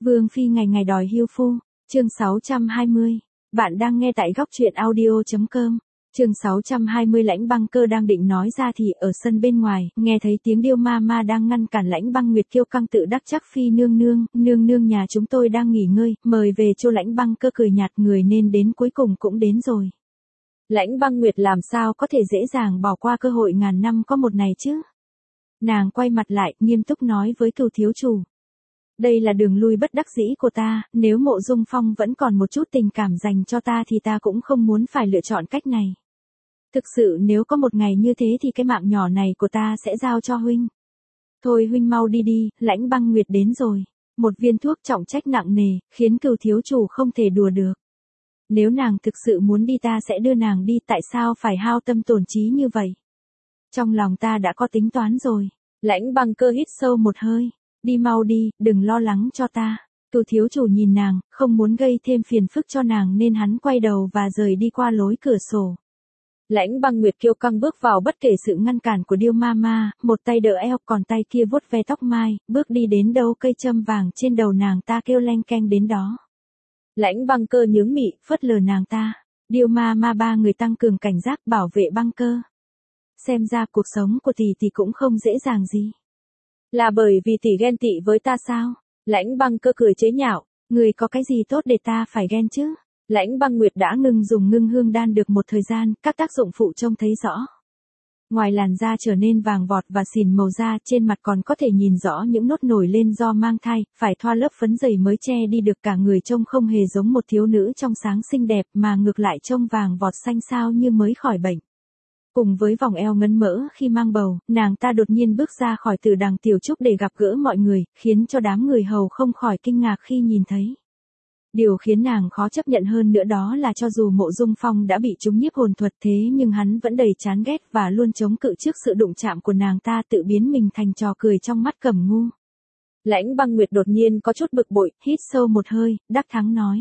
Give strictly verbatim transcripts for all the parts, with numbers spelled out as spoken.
Vương phi ngày ngày đòi hưu phu, chương sáu trăm hai mươi. Bạn đang nghe tại góc truyện audio chấm com. Chương sáu trăm hai mươi Lãnh Băng Cơ đang định nói ra thì ở sân bên ngoài, nghe thấy tiếng Điêu Ma Ma đang ngăn cản Lãnh Băng Nguyệt kiêu căng tự đắc chắc phi nương nương, nương nương nhà chúng tôi đang nghỉ ngơi, mời về cho Lãnh Băng Cơ cười nhạt người nên đến cuối cùng cũng đến rồi. Lãnh Băng Nguyệt làm sao có thể dễ dàng bỏ qua cơ hội ngàn năm có một này chứ? Nàng quay mặt lại, nghiêm túc nói với Cửu thiếu chủ. Đây là đường lui bất đắc dĩ của ta, nếu Mộ Dung Phong vẫn còn một chút tình cảm dành cho ta thì ta cũng không muốn phải lựa chọn cách này. Thực sự nếu có một ngày như thế thì cái mạng nhỏ này của ta sẽ giao cho huynh. Thôi huynh mau đi đi, Lãnh Băng Nguyệt đến rồi. Một viên thuốc trọng trách nặng nề, khiến Cửu thiếu chủ không thể đùa được. Nếu nàng thực sự muốn đi ta sẽ đưa nàng đi, tại sao phải hao tâm tổn trí như vậy? Trong lòng ta đã có tính toán rồi. Lãnh Băng Cơ hít sâu một hơi. Đi mau đi, đừng lo lắng cho ta. Cửu thiếu chủ nhìn nàng, không muốn gây thêm phiền phức cho nàng nên hắn quay đầu và rời đi qua lối cửa sổ. Lãnh Băng Nguyệt kiêu căng bước vào bất kể sự ngăn cản của Điêu Ma Ma, một tay đỡ eo còn tay kia vuốt ve tóc mai, bước đi đến đâu cây châm vàng trên đầu nàng ta kêu leng keng đến đó. Lãnh Băng Cơ nhướng mị, phớt lờ nàng ta. Điêu Ma Ma ba người tăng cường cảnh giác bảo vệ Băng Cơ. Xem ra cuộc sống của tỷ tỷ cũng không dễ dàng gì. Là bởi vì tỷ ghen tị với ta sao? Lãnh Băng Cơ cười chế nhạo, người có cái gì tốt để ta phải ghen chứ? Lãnh Băng Nguyệt đã ngừng dùng ngưng hương đan được một thời gian, các tác dụng phụ trông thấy rõ. Ngoài làn da trở nên vàng vọt và xỉn màu da, trên mặt còn có thể nhìn rõ những nốt nổi lên do mang thai, phải thoa lớp phấn dày mới che đi được, cả người trông không hề giống một thiếu nữ trong sáng xinh đẹp mà ngược lại trông vàng vọt xanh xao như mới khỏi bệnh. Cùng với vòng eo ngấn mỡ khi mang bầu, nàng ta đột nhiên bước ra khỏi Tử Đằng Tiểu Trúc để gặp gỡ mọi người, khiến cho đám người hầu không khỏi kinh ngạc khi nhìn thấy. Điều khiến nàng khó chấp nhận hơn nữa đó là cho dù Mộ Dung Phong đã bị trúng nhiếp hồn thuật thế nhưng hắn vẫn đầy chán ghét và luôn chống cự trước sự đụng chạm của nàng ta, tự biến mình thành trò cười trong mắt Cẩm Ngu. Lãnh Băng Nguyệt đột nhiên có chút bực bội, hít sâu một hơi, đắc thắng nói.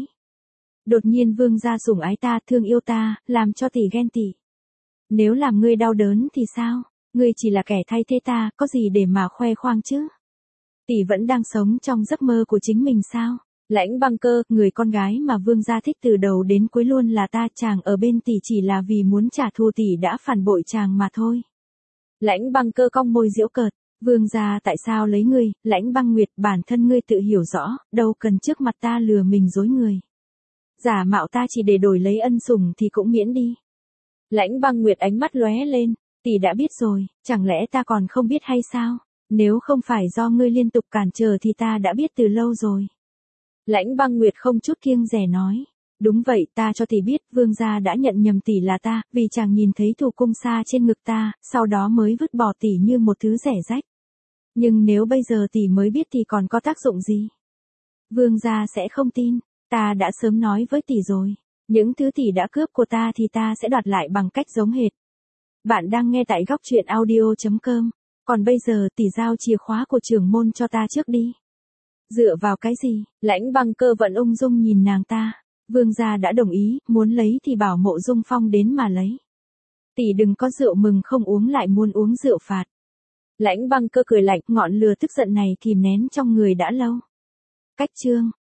Đột nhiên vương gia sủng ái ta, thương yêu ta, làm cho tỷ ghen tị. Nếu làm ngươi đau đớn thì sao? Ngươi chỉ là kẻ thay thế ta, có gì để mà khoe khoang chứ? Tỷ vẫn đang sống trong giấc mơ của chính mình sao? Lãnh Băng Cơ, người con gái mà vương gia thích từ đầu đến cuối luôn là ta, chàng ở bên tỷ chỉ là vì muốn trả thù tỷ đã phản bội chàng mà thôi. Lãnh Băng Cơ cong môi giễu cợt, vương gia tại sao lấy ngươi? Lãnh Băng Nguyệt, bản thân ngươi tự hiểu rõ, đâu cần trước mặt ta lừa mình dối người. Giả mạo ta chỉ để đổi lấy ân sủng thì cũng miễn đi. Lãnh Băng Nguyệt ánh mắt lóe lên, tỷ đã biết rồi, chẳng lẽ ta còn không biết hay sao? Nếu không phải do ngươi liên tục cản trở thì ta đã biết từ lâu rồi. Lãnh Băng Nguyệt không chút kiêng dè nói, đúng vậy, ta cho tỷ biết, vương gia đã nhận nhầm tỷ là ta, vì chàng nhìn thấy thủ cung sa trên ngực ta, sau đó mới vứt bỏ tỷ như một thứ rẻ rách. Nhưng nếu bây giờ tỷ mới biết thì còn có tác dụng gì? Vương gia sẽ không tin, ta đã sớm nói với tỷ rồi. Những thứ tỷ đã cướp của ta thì ta sẽ đoạt lại bằng cách giống hệt. Bạn đang nghe tại góc truyện audio chấm com. Còn bây giờ tỷ giao chìa khóa của trưởng môn cho ta trước đi. Dựa vào cái gì? Lãnh Băng Cơ vẫn ung dung nhìn nàng ta. Vương gia đã đồng ý, muốn lấy thì bảo Mộ Dung Phong đến mà lấy. Tỷ đừng có rượu mừng không uống lại muốn uống rượu phạt. Lãnh Băng Cơ cười lạnh, ngọn lửa tức giận này kìm nén trong người đã lâu. Cách chương.